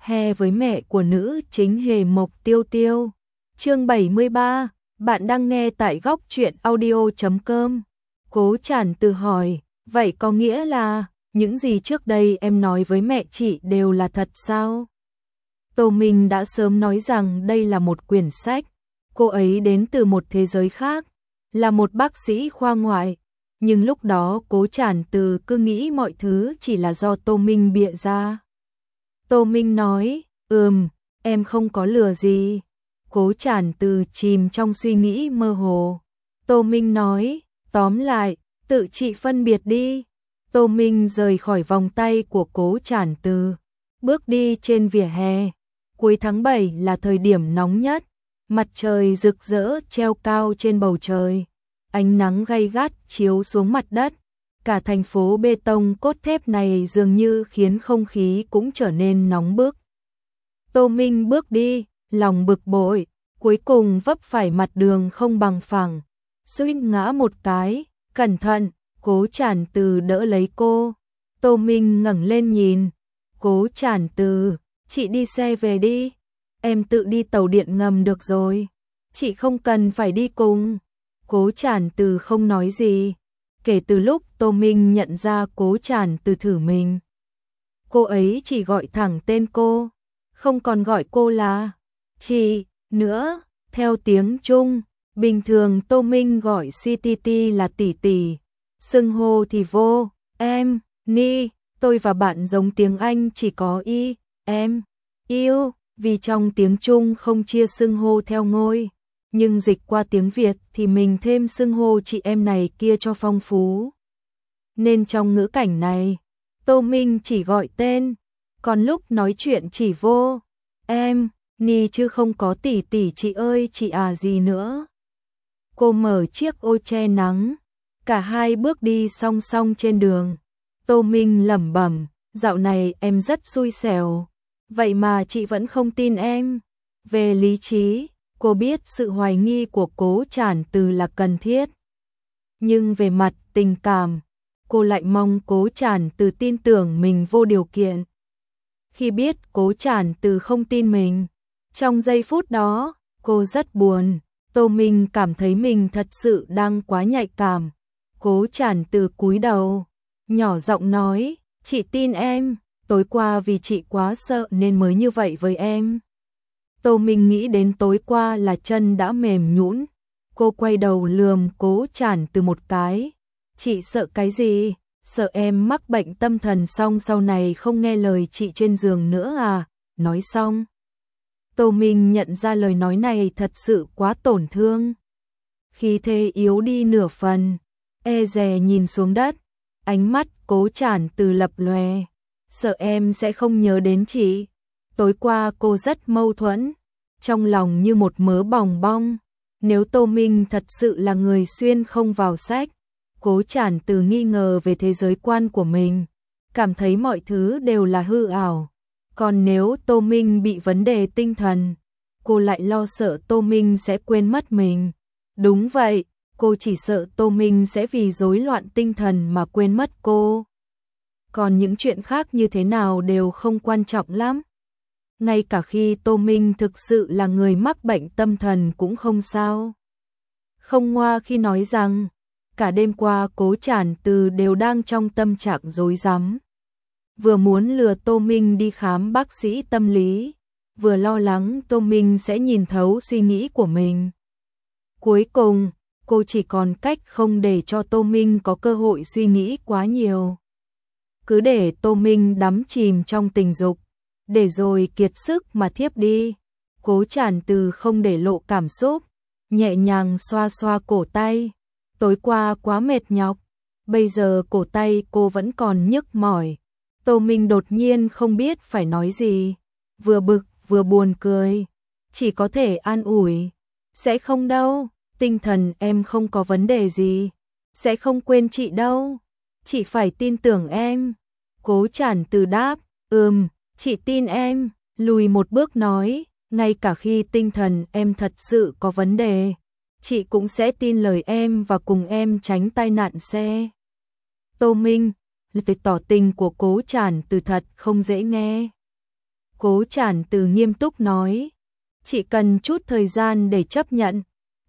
He với mẹ của nữ chính Hề Mộc Tiêu Tiêu. Chương 73, bạn đang nghe tại góc truyện audio.com. Cố Trản Từ hỏi, vậy có nghĩa là những gì trước đây em nói với mẹ chị đều là thật sao? Tô Minh đã sớm nói rằng đây là một quyển sách. Cô ấy đến từ một thế giới khác, là một bác sĩ khoa ngoại. Nhưng lúc đó Cố Trản Từ cứ nghĩ mọi thứ chỉ là do Tô Minh bịa ra. Tô Minh nói, em không có lừa gì. Cố Trản Từ chìm trong suy nghĩ mơ hồ. Tô Minh nói, tóm lại, tự chị phân biệt đi. Tô Minh rời khỏi vòng tay của Cố Trản Từ, bước đi trên vỉa hè. Cuối tháng 7 là thời điểm nóng nhất, mặt trời rực rỡ treo cao trên bầu trời. Ánh nắng gay gắt chiếu xuống mặt đất. Cả thành phố bê tông cốt thép này dường như khiến không khí cũng trở nên nóng bức. Tô Minh bước đi, lòng bực bội, cuối cùng vấp phải mặt đường không bằng phẳng, suýt ngã một cái. Cẩn thận, Cố Trản Từ đỡ lấy cô. Tô Minh ngẩng lên nhìn. Cố Trản Từ, chị đi xe về đi, em tự đi tàu điện ngầm được rồi, chị không cần phải đi cùng. Cố Trản Từ không nói gì. Kể từ lúc Tô Minh nhận ra Cố Trản Từ thử mình, cô ấy chỉ gọi thẳng tên cô, không còn gọi cô là chị nữa. Theo tiếng Trung, bình thường Tô Minh gọi CTT là tỷ tỷ, xưng hô thì vô, em, ni. Tôi và bạn giống tiếng Anh chỉ có y, em, yêu, vì trong tiếng Trung không chia xưng hô theo ngôi. Nhưng dịch qua tiếng Việt thì mình thêm xưng hô chị em này kia cho phong phú. Nên trong ngữ cảnh này, Tô Minh chỉ gọi tên, còn lúc nói chuyện chỉ vô, em, ni chứ không có tỷ tỷ chị ơi chị à gì nữa. Cô mở chiếc ô che nắng, cả hai bước đi song song trên đường. Tô Minh lẩm bẩm, dạo này em rất xui xẻo, vậy mà chị vẫn không tin em. Về lý trí, cô biết sự hoài nghi của Cố Trản Từ là cần thiết. Nhưng về mặt tình cảm, cô lại mong Cố Trản Từ tin tưởng mình vô điều kiện. Khi biết Cố Trản Từ không tin mình, trong giây phút đó, cô rất buồn. Tô Minh cảm thấy mình thật sự đang quá nhạy cảm. Cố Trản Từ cúi đầu, nhỏ giọng nói, chị tin em, tối qua vì chị quá sợ nên mới như vậy với em. Tô Minh nghĩ đến tối qua là chân đã mềm nhũn. Cô quay đầu lườm Cố Trản Từ một cái. Chị sợ cái gì? Sợ em mắc bệnh tâm thần xong sau này không nghe lời chị trên giường nữa à? Nói xong, Tô Minh nhận ra lời nói này thật sự quá tổn thương. Khí thế yếu đi nửa phần, e dè nhìn xuống đất. Ánh mắt Cố Trản Từ lập lòe. Sợ em sẽ không nhớ đến chị. Tối qua cô rất mâu thuẫn, trong lòng như một mớ bòng bong. Nếu Tô Minh thật sự là người xuyên không vào sách, Cố Trản Từ nghi ngờ về thế giới quan của mình, cảm thấy mọi thứ đều là hư ảo. Còn nếu Tô Minh bị vấn đề tinh thần, cô lại lo sợ Tô Minh sẽ quên mất mình. Đúng vậy, cô chỉ sợ Tô Minh sẽ vì rối loạn tinh thần mà quên mất cô. Còn những chuyện khác như thế nào đều không quan trọng lắm. Ngay cả khi Tô Minh thực sự là người mắc bệnh tâm thần cũng không sao. Không ngoa khi nói rằng, cả đêm qua Cố Trản Từ đều đang trong tâm trạng rối rắm. Vừa muốn lừa Tô Minh đi khám bác sĩ tâm lý, vừa lo lắng Tô Minh sẽ nhìn thấu suy nghĩ của mình. Cuối cùng, cô chỉ còn cách không để cho Tô Minh có cơ hội suy nghĩ quá nhiều. Cứ để Tô Minh đắm chìm trong tình dục, để rồi kiệt sức mà thiếp đi. Cố Trản Từ không để lộ cảm xúc, nhẹ nhàng xoa xoa cổ tay. Tối qua quá mệt nhọc, bây giờ cổ tay cô vẫn còn nhức mỏi. Tô Minh đột nhiên không biết phải nói gì, vừa bực vừa buồn cười, chỉ có thể an ủi. Sẽ không đâu, tinh thần em không có vấn đề gì, sẽ không quên chị đâu, chị phải tin tưởng em. Cố Trản Từ đáp, chị tin em. Lùi một bước nói, ngay cả khi tinh thần em thật sự có vấn đề, chị cũng sẽ tin lời em và cùng em tránh tai nạn xe. Tô Minh, lời tỏ tình của Cố Trản Từ thật không dễ nghe. Cố Trản Từ nghiêm túc nói. Chị cần chút thời gian để chấp nhận.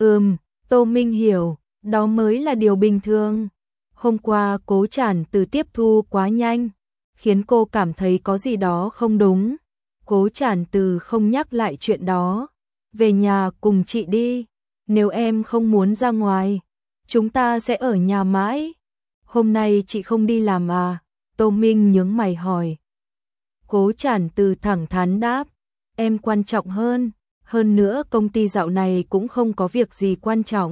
Tô Minh hiểu, đó mới là điều bình thường. Hôm qua Cố Trản Từ tiếp thu quá nhanh, khiến cô cảm thấy có gì đó không đúng. Cố Trản Từ không nhắc lại chuyện đó. Về nhà cùng chị đi, nếu em không muốn ra ngoài, chúng ta sẽ ở nhà mãi. Hôm nay chị không đi làm à? Tô Minh nhướng mày hỏi. Cố Trản Từ thẳng thắn đáp, em quan trọng hơn nữa công ty dạo này cũng không có việc gì quan trọng.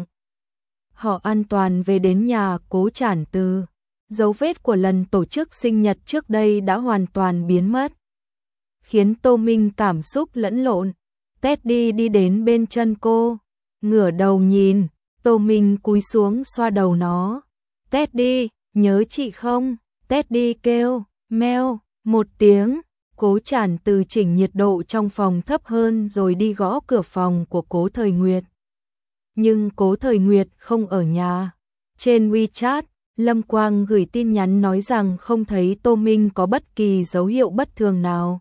Họ an toàn về đến nhà Cố Trản Từ, dấu vết của lần tổ chức sinh nhật trước đây đã hoàn toàn biến mất, khiến Tô Minh cảm xúc lẫn lộn. Teddy đi đến bên chân cô, ngửa đầu nhìn, Tô Minh cúi xuống xoa đầu nó. Teddy, nhớ chị không? Teddy kêu, meo, một tiếng. Cố Trản Từ chỉnh nhiệt độ trong phòng thấp hơn rồi đi gõ cửa phòng của Cố Thời Nguyệt. Nhưng Cố Thời Nguyệt không ở nhà. Trên WeChat, Lâm Quang gửi tin nhắn nói rằng không thấy Tô Minh có bất kỳ dấu hiệu bất thường nào.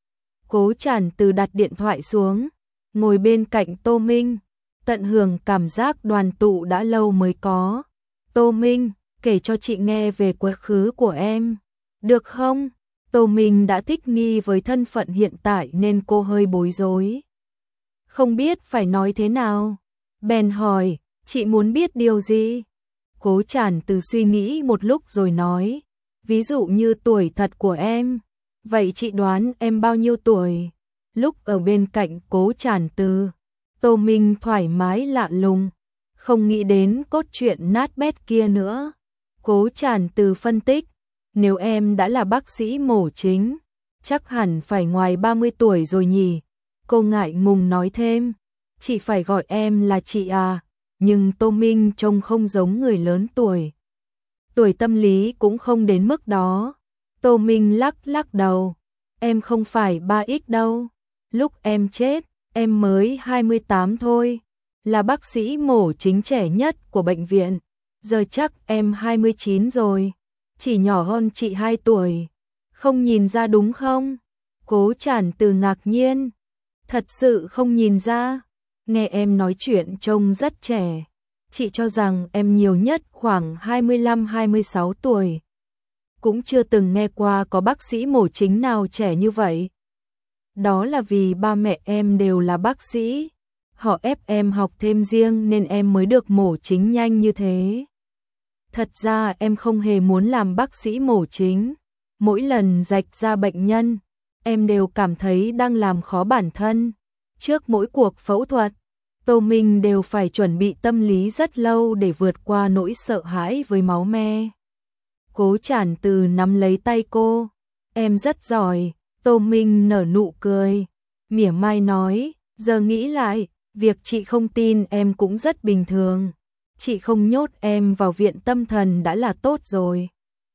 Cố Trản Từ đặt điện thoại xuống, ngồi bên cạnh Tô Minh, tận hưởng cảm giác đoàn tụ đã lâu mới có. Tô Minh, kể cho chị nghe về quá khứ của em, được không? Tô Minh đã thích nghi với thân phận hiện tại nên cô hơi bối rối. Không biết phải nói thế nào. Bèn hỏi, chị muốn biết điều gì? Cố Trản Từ suy nghĩ một lúc rồi nói, ví dụ như tuổi thật của em. Vậy chị đoán em bao nhiêu tuổi? Lúc ở bên cạnh Cố Trản Từ, Tô Minh thoải mái lạ lùng, không nghĩ đến cốt truyện nát bét kia nữa. Cố Trản Từ phân tích, nếu em đã là bác sĩ mổ chính, chắc hẳn phải ngoài 30 tuổi rồi nhỉ? Cô ngại ngùng nói thêm, chị phải gọi em là chị à, nhưng Tô Minh trông không giống người lớn tuổi. Tuổi tâm lý cũng không đến mức đó. Tô Minh lắc đầu, em không phải 3X đâu, lúc em chết, em mới 28 thôi, là bác sĩ mổ chính trẻ nhất của bệnh viện, giờ chắc em 29 rồi, chỉ nhỏ hơn chị 2 tuổi, không nhìn ra đúng không? Cố Trản Từ ngạc nhiên, thật sự không nhìn ra, nghe em nói chuyện trông rất trẻ, chị cho rằng em nhiều nhất khoảng 25-26 tuổi. Cũng chưa từng nghe qua có bác sĩ mổ chính nào trẻ như vậy. Đó là vì ba mẹ em đều là bác sĩ, họ ép em học thêm riêng nên em mới được mổ chính nhanh như thế. Thật ra em không hề muốn làm bác sĩ mổ chính, mỗi lần rạch ra bệnh nhân, em đều cảm thấy đang làm khó bản thân. Trước mỗi cuộc phẫu thuật, Tô Minh đều phải chuẩn bị tâm lý rất lâu để vượt qua nỗi sợ hãi với máu me. Cố Trản Từ nắm lấy tay cô, em rất giỏi. Tô Minh nở nụ cười, mỉa mai nói, giờ nghĩ lại, việc chị không tin em cũng rất bình thường. Chị không nhốt em vào viện tâm thần đã là tốt rồi.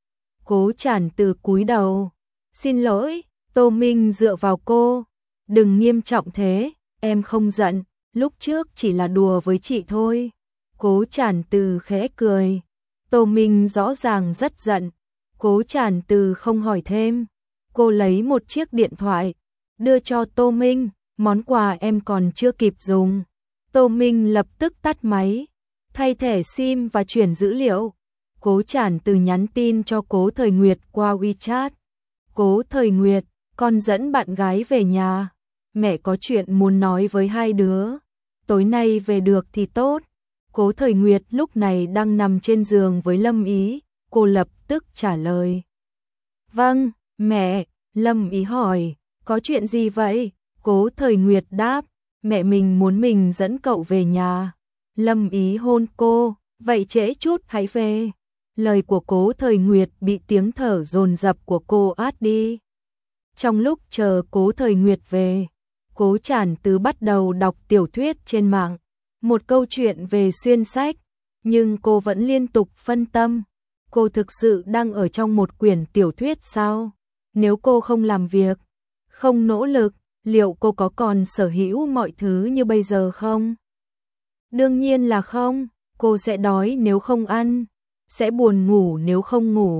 Cố Trản Từ cúi đầu, xin lỗi. Tô Minh dựa vào cô, đừng nghiêm trọng thế, em không giận, lúc trước chỉ là đùa với chị thôi. Cố Trản Từ khẽ cười, Tô Minh rõ ràng rất giận. Cố Trản Từ không hỏi thêm, cô lấy một chiếc điện thoại, đưa cho Tô Minh, món quà em còn chưa kịp dùng. Tô Minh lập tức tắt máy, thay thẻ SIM và chuyển dữ liệu. Cố Trản Từ nhắn tin cho Cố Thời Nguyệt qua WeChat. Cố Thời Nguyệt, con dẫn bạn gái về nhà, mẹ có chuyện muốn nói với hai đứa, tối nay về được thì tốt. Cố Thời Nguyệt lúc này đang nằm trên giường với Lâm Ý, cô lập tức trả lời. Vâng, mẹ. Lâm Ý hỏi, có chuyện gì vậy? Cố Thời Nguyệt đáp, mẹ mình muốn mình dẫn cậu về nhà. Lâm Ý hôn cô, vậy trễ chút hãy về. Lời của Cố Thời Nguyệt bị tiếng thở dồn dập của cô át đi. Trong lúc chờ Cố Thời Nguyệt về, Cố Trản Từ bắt đầu đọc tiểu thuyết trên mạng, một câu chuyện về xuyên sách, nhưng cô vẫn liên tục phân tâm. Cô thực sự đang ở trong một quyển tiểu thuyết sao? Nếu cô không làm việc, không nỗ lực, liệu cô có còn sở hữu mọi thứ như bây giờ không? Đương nhiên là không, cô sẽ đói nếu không ăn, sẽ buồn ngủ nếu không ngủ,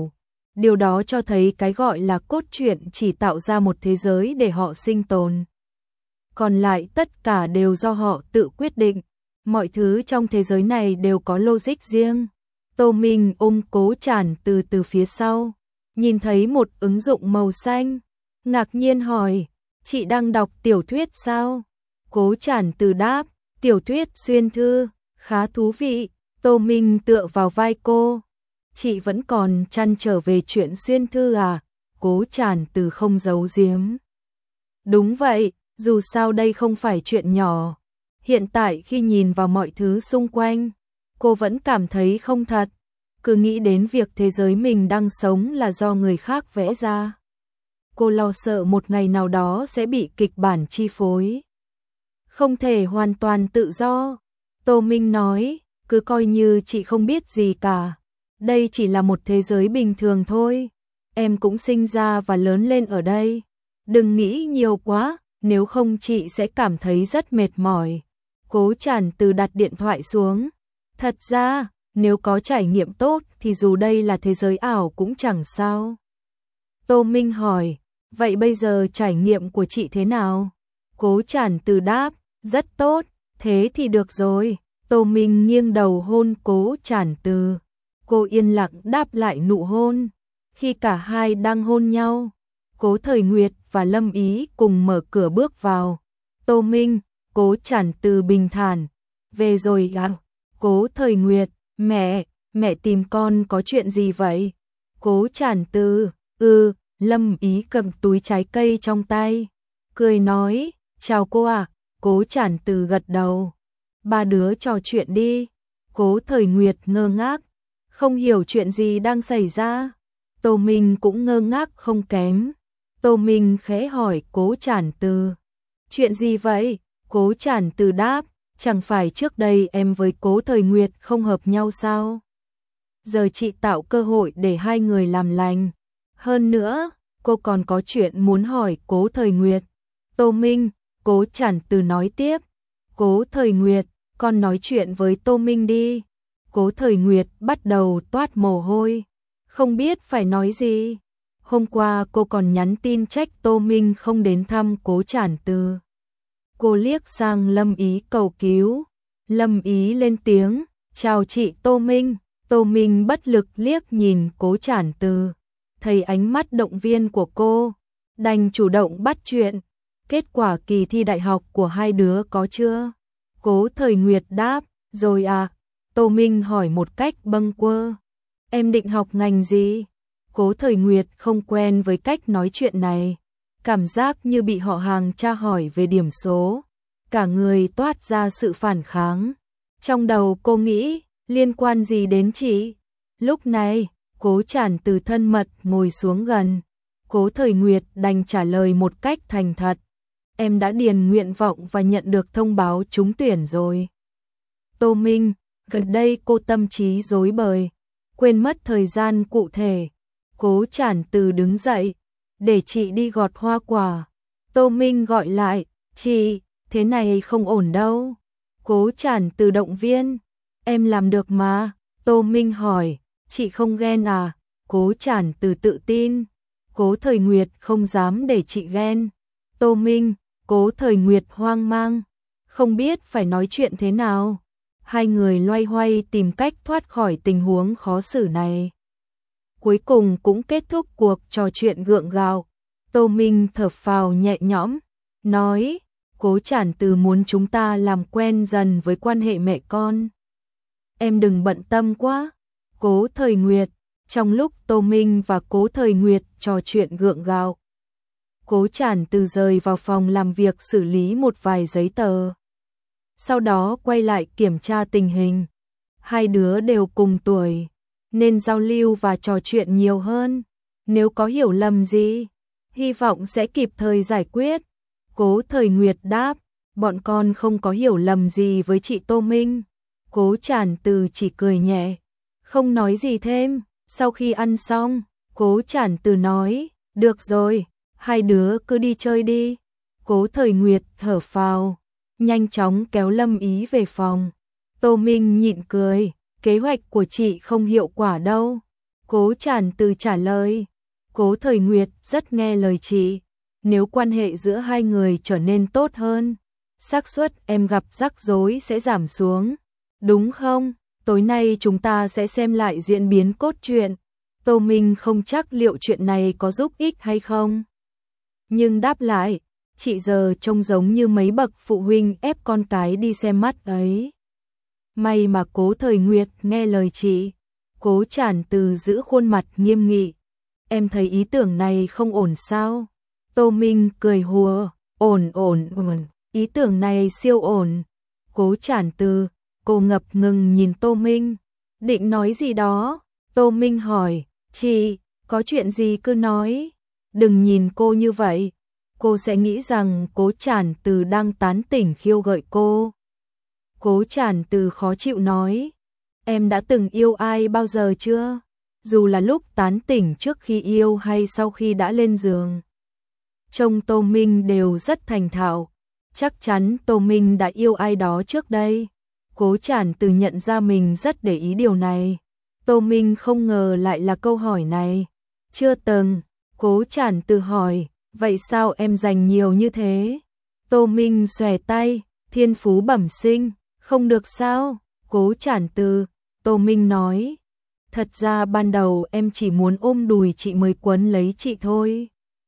Điều đó cho thấy cái gọi là cốt truyện chỉ tạo ra một thế giới để họ sinh tồn. Còn lại tất cả đều do họ tự quyết định. Mọi thứ trong thế giới này đều có logic riêng. Tô Minh ôm Cố Trản từ phía sau, nhìn thấy một ứng dụng màu xanh, ngạc nhiên hỏi, chị đang đọc tiểu thuyết sao? Cố Trản đáp, tiểu thuyết xuyên thư, khá thú vị. Tô Minh tựa vào vai cô, chị vẫn còn trăn trở về chuyện xuyên thư à? Cố Trản không giấu giếm. Đúng vậy, dù sao đây không phải chuyện nhỏ. Hiện tại khi nhìn vào mọi thứ xung quanh, cô vẫn cảm thấy không thật. Cứ nghĩ đến việc thế giới mình đang sống là do người khác vẽ ra. Cô lo sợ một ngày nào đó sẽ bị kịch bản chi phối. Không thể hoàn toàn tự do. Tô Minh nói, cứ coi như chị không biết gì cả. Đây chỉ là một thế giới bình thường thôi. Em cũng sinh ra và lớn lên ở đây. Đừng nghĩ nhiều quá, nếu không chị sẽ cảm thấy rất mệt mỏi. Cố Trản đặt điện thoại xuống. Thật ra, nếu có trải nghiệm tốt thì dù đây là thế giới ảo cũng chẳng sao. Tô Minh hỏi, vậy bây giờ trải nghiệm của chị thế nào? Cố Trản đáp, rất tốt, thế thì được rồi. Tô Minh nghiêng đầu hôn Cố Trản Cô yên lặng đáp lại nụ hôn. Khi cả hai đang hôn nhau, Cố Thời Nguyệt và Lâm Ý cùng mở cửa bước vào. Tô Minh, Cố Trản bình thản, về rồi à? Cố Thời Nguyệt, mẹ tìm con có chuyện gì vậy? Cố Trản Lâm Ý cầm túi trái cây trong tay, cười nói, chào cô ạ. Cố Trản gật đầu. Ba đứa trò chuyện đi. Cố Thời Nguyệt ngơ ngác, không hiểu chuyện gì đang xảy ra. Tô Minh cũng ngơ ngác không kém. Tô Minh khẽ hỏi Cố Trản chuyện gì vậy? Cố Trản đáp, chẳng phải trước đây em với Cố Thời Nguyệt không hợp nhau sao? Giờ chị tạo cơ hội để hai người làm lành. Hơn nữa, cô còn có chuyện muốn hỏi Cố Thời Nguyệt. Tô Minh, Cố Trản nói tiếp. Cố Thời Nguyệt, con nói chuyện với Tô Minh đi. Cố Thời Nguyệt bắt đầu toát mồ hôi, không biết phải nói gì. Hôm qua cô còn nhắn tin trách Tô Minh không đến thăm Cố Trản Cô liếc sang Lâm Ý cầu cứu. Lâm Ý lên tiếng, chào chị Tô Minh. Tô Minh bất lực liếc nhìn Cố Trản thấy ánh mắt động viên của cô, đành chủ động bắt chuyện. Kết quả kỳ thi đại học của hai đứa có chưa? Cố Thời Nguyệt đáp, rồi à. Tô Minh hỏi một cách bâng quơ, em định học ngành gì? Cố Thời Nguyệt không quen với cách nói chuyện này, cảm giác như bị họ hàng tra hỏi về điểm số, cả người toát ra sự phản kháng. Trong đầu cô nghĩ, liên quan gì đến chị? Lúc này, Cố Trản thân mật ngồi xuống gần. Cố Thời Nguyệt đành trả lời một cách thành thật, em đã điền nguyện vọng và nhận được thông báo trúng tuyển rồi. Tô Minh, gần đây cô tâm trí rối bời, quên mất thời gian cụ thể. Cố Trản đứng dậy, để chị đi gọt hoa quả. Tô Minh gọi lại, chị, thế này không ổn đâu. Cố Trản động viên, em làm được mà. Tô Minh hỏi, chị không ghen à? Cố Trản tự tin, Cố Thời Nguyệt không dám để chị ghen. Tô Minh, Cố Thời Nguyệt hoang mang, không biết phải nói chuyện thế nào. Hai người loay hoay tìm cách thoát khỏi tình huống khó xử này. Cuối cùng cũng kết thúc cuộc trò chuyện gượng gạo. Tô Minh thở phào nhẹ nhõm, nói, Cố Trản muốn chúng ta làm quen dần với quan hệ mẹ con. Em đừng bận tâm quá. Cố Thời Nguyệt, trong lúc Tô Minh và Cố Thời Nguyệt trò chuyện gượng gạo, Cố Trản rời vào phòng làm việc xử lý một vài giấy tờ. Sau đó quay lại kiểm tra tình hình. Hai đứa đều cùng tuổi, nên giao lưu và trò chuyện nhiều hơn. Nếu có hiểu lầm gì, hy vọng sẽ kịp thời giải quyết. Cố Thời Nguyệt đáp, bọn con không có hiểu lầm gì với chị Tô Minh. Cố Trản chỉ cười nhẹ, không nói gì thêm. Sau khi ăn xong, Cố Trản nói, được rồi, hai đứa cứ đi chơi đi. Cố Thời Nguyệt thở phào, nhanh chóng kéo Lâm Ý về phòng. Tô Minh nhịn cười, kế hoạch của chị không hiệu quả đâu. Cố Tràn Từ trả lời. Cố Thời Nguyệt rất nghe lời chị. Nếu quan hệ giữa hai người trở nên tốt hơn, xác suất em gặp rắc rối sẽ giảm xuống. Đúng không? Tối nay chúng ta sẽ xem lại diễn biến cốt truyện. Tô Minh không chắc liệu chuyện này có giúp ích hay không. Nhưng đáp lại, chị giờ trông giống như mấy bậc phụ huynh ép con cái đi xem mắt ấy. May mà Cố Thời Nguyệt nghe lời chị. Cố Tràn Từ giữ khuôn mặt nghiêm nghị. Em thấy ý tưởng này không ổn sao? Tô Minh cười hùa. Ổn. Ý tưởng này siêu ổn. Cố Tràn Từ, cô ngập ngừng nhìn Tô Minh. Định nói gì đó? Tô Minh hỏi. Chị, có chuyện gì cứ nói. Đừng nhìn cô như vậy. Cô sẽ nghĩ rằng Cố Tràn Từ đang tán tỉnh khiêu gợi cô. Cố Tràn Từ khó chịu nói. Em đã từng yêu ai bao giờ chưa? Dù là lúc tán tỉnh trước khi yêu hay sau khi đã lên giường. Trông Tô Minh đều rất thành thạo. Chắc chắn Tô Minh đã yêu ai đó trước đây. Cố Tràn Từ nhận ra mình rất để ý điều này. Tô Minh không ngờ lại là câu hỏi này. Chưa từng. Cố Tràn Từ hỏi. Vậy sao em dành nhiều như thế? Tô Minh xòe tay. Thiên phú bẩm sinh. Không được sao? Cố Tràn Từ. Tô Minh nói. Thật ra ban đầu em chỉ muốn ôm đùi chị mới quấn lấy chị thôi.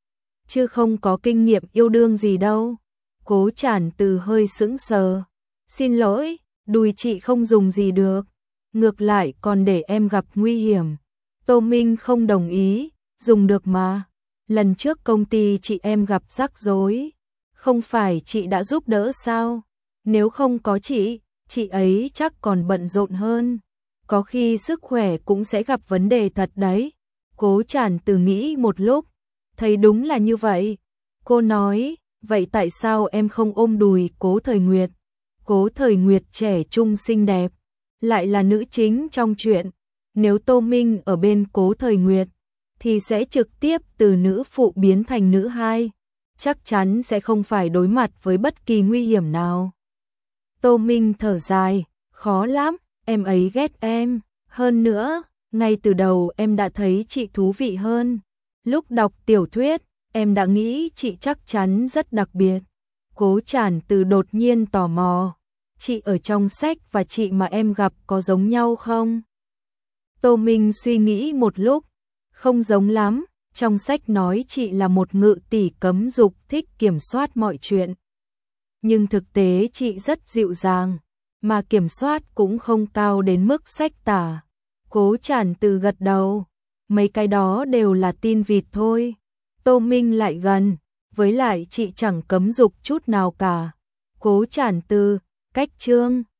Chứ không có kinh nghiệm yêu đương gì đâu. Cố Tràn Từ hơi sững sờ. Xin lỗi, đùi chị không dùng gì được. Ngược lại còn để em gặp nguy hiểm. Tô Minh không đồng ý. Dùng được mà. Lần trước công ty chị em gặp rắc rối. Không phải chị đã giúp đỡ sao? Nếu không có chị ấy chắc còn bận rộn hơn. Có khi sức khỏe cũng sẽ gặp vấn đề thật đấy. Cố Tràn Từ nghĩ một lúc. Thấy đúng là như vậy. Cô nói, vậy tại sao em không ôm đùi Cố Thời Nguyệt? Cố Thời Nguyệt trẻ trung xinh đẹp, lại là nữ chính trong truyện. Nếu Tô Minh ở bên Cố Thời Nguyệt, thì sẽ trực tiếp từ nữ phụ biến thành nữ hai. Chắc chắn sẽ không phải đối mặt với bất kỳ nguy hiểm nào. Tô Minh thở dài, khó lắm, em ấy ghét em. Hơn nữa, ngay từ đầu em đã thấy chị thú vị hơn. Lúc đọc tiểu thuyết, em đã nghĩ chị chắc chắn rất đặc biệt. Cố Tràn Từ đột nhiên tò mò. Chị ở trong sách và chị mà em gặp có giống nhau không? Tô Minh suy nghĩ một lúc. Không giống lắm. Trong sách nói chị là một ngự tỷ cấm dục thích kiểm soát mọi chuyện. Nhưng thực tế chị rất dịu dàng, mà kiểm soát cũng không cao đến mức sách tả. Cố Tràn Từ gật đầu. Mấy cái đó đều là tin vịt thôi. Tô Minh lại gần. Với lại chị chẳng cấm dục chút nào cả. Cố Tràn Từ, cách chương